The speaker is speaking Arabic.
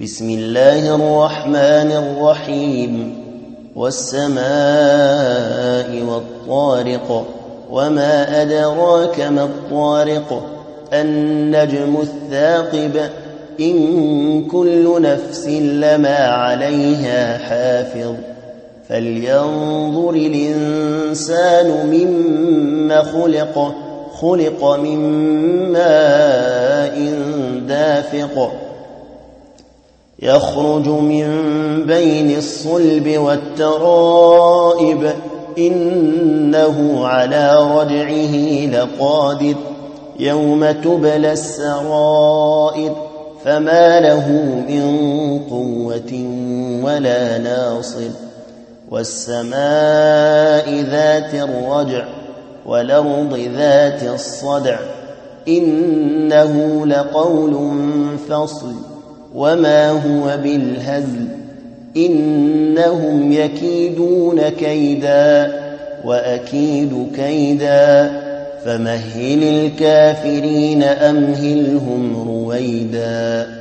بسم الله الرحمن الرحيم والسماء والطارق وما أدراك ما الطارق النجم الثاقب إن كل نفس لما عليها حافظ فلينظر الإنسان مما خلق من ماء دافق يخرج من بين الصلب والترائب إنه على رجعه لقادر يوم تبلى السرائر فما له من قوة ولا ناصر والسماء ذات الرجع والأرض ذات الصدع إنه لقول فصل وما هو بالهزل إنهم يكيدون كيدا وأكيد كيدا فمهل الكافرين أمهلهم رويدا.